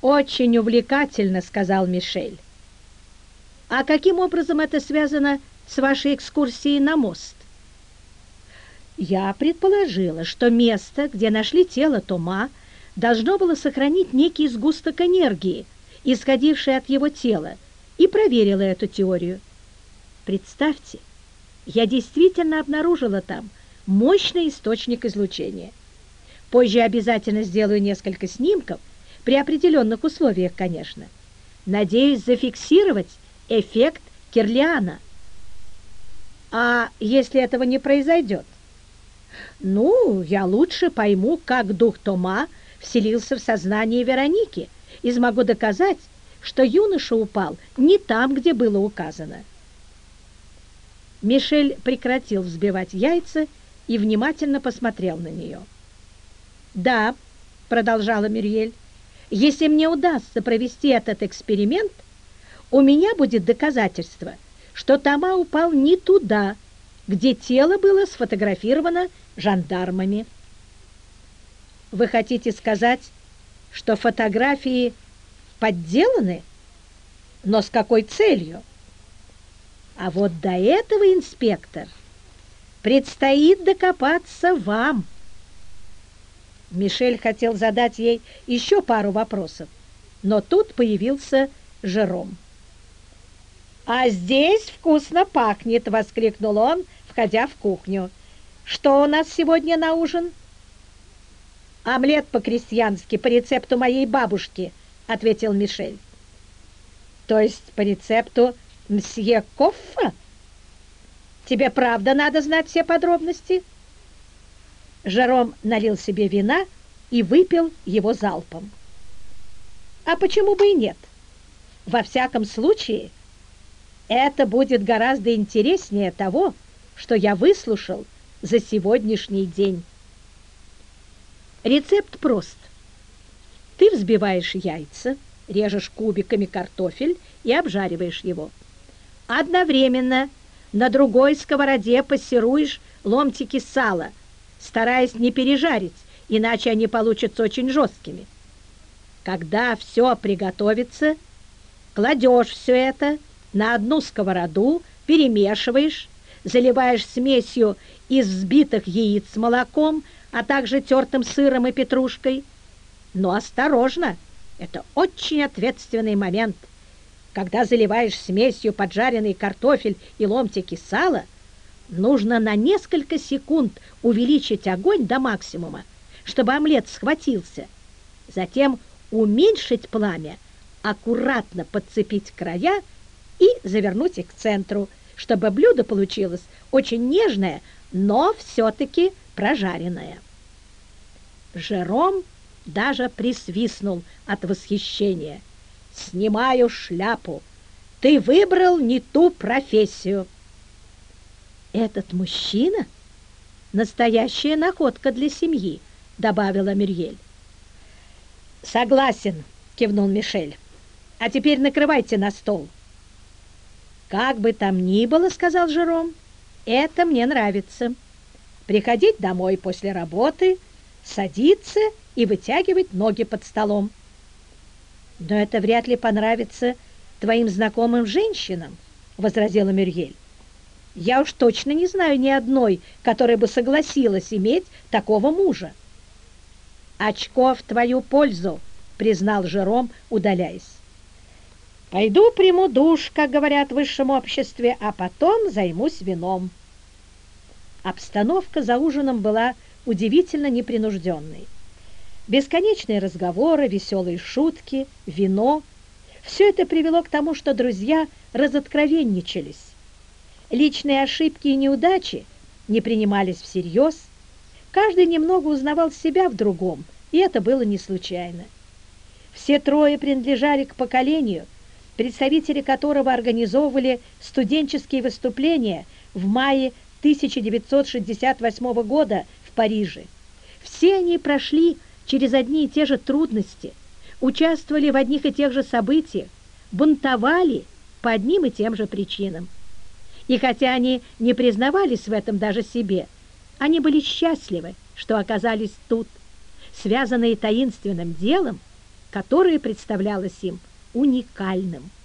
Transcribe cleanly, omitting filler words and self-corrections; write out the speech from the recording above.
«Очень увлекательно», — сказал Мишель. «А каким образом это связано с вашей экскурсией на мост?» «Я предположила, что место, где нашли тело Тома, должно было сохранить некий сгусток энергии, исходивший от его тела, и проверила эту теорию. Представьте, я действительно обнаружила там мощный источник излучения. Позже обязательно сделаю несколько снимков, при определенных условиях, конечно. Надеюсь зафиксировать эффект Кирлиана. А если этого не произойдет? Ну, я лучше пойму, как дух Тома вселился в сознание Вероники и смогу доказать, что юноша упал не там, где было указано. Мишель прекратил взбивать яйца и внимательно посмотрел на нее. «Да», — продолжала Мюриель, — «если мне удастся провести этот эксперимент, у меня будет доказательство, что Тома упал не туда, где тело было сфотографировано жандармами». «Вы хотите сказать, что фотографии подделаны? Но с какой целью?» «А вот до этого, инспектор, предстоит докопаться вам». Мишель хотел задать ей еще пару вопросов, но тут появился Жером. «А здесь вкусно пахнет!» — воскликнул он, входя в кухню. «Что у нас сегодня на ужин?» «Омлет по-крестьянски, по рецепту моей бабушки», — ответил Мишель. «То есть по рецепту мсье Коффа? Тебе правда надо знать все подробности?» Жером налил себе вина и выпил его залпом. «А почему бы и нет? Во всяком случае, это будет гораздо интереснее того, что я выслушал за сегодняшний день». Рецепт прост. Ты взбиваешь яйца, режешь кубиками картофель и обжариваешь его. Одновременно на другой сковороде пассеруешь ломтики сала, стараясь не пережарить, иначе они получатся очень жесткими. Когда все приготовится, кладешь все это на одну сковороду, перемешиваешь, заливаешь смесью из взбитых яиц с молоком, а также тертым сыром и петрушкой. Но осторожно, это очень ответственный момент. Когда заливаешь смесью поджаренный картофель и ломтики сала, нужно на несколько секунд увеличить огонь до максимума, чтобы омлет схватился. Затем уменьшить пламя, аккуратно подцепить края и завернуть их к центру, чтобы блюдо получилось очень нежное, но все-таки прожаренное. Жером даже присвистнул от восхищения. «Снимаю шляпу! Ты выбрал не ту профессию!» «Этот мужчина — настоящая находка для семьи», — добавила Мюриель. «Согласен», — кивнул Мишель. «А теперь накрывайте на стол». «Как бы там ни было, — сказал Жером, — это мне нравится. Приходить домой после работы, садиться и вытягивать ноги под столом». «Но это вряд ли понравится твоим знакомым женщинам», — возразила Мюриель. «Я уж точно не знаю ни одной, которая бы согласилась иметь такого мужа». «Очко в твою пользу», — признал Жером, удаляясь. «Пойду приму душ, как говорят в высшем обществе, а потом займусь вином». Обстановка за ужином была удивительно непринужденной. Бесконечные разговоры, веселые шутки, вино — все это привело к тому, что друзья разоткровенничались. Личные ошибки и неудачи не принимались всерьез, каждый немного узнавал себя в другом, и это было не случайно. Все трое принадлежали к поколению, представители которого организовывали студенческие выступления в мае 1968 года в Париже. Все они прошли через одни и те же трудности, участвовали в одних и тех же событиях, бунтовали по одним и тем же причинам. И хотя они не признавались в этом даже себе, они были счастливы, что оказались тут, связанные таинственным делом, которое представлялось им уникальным.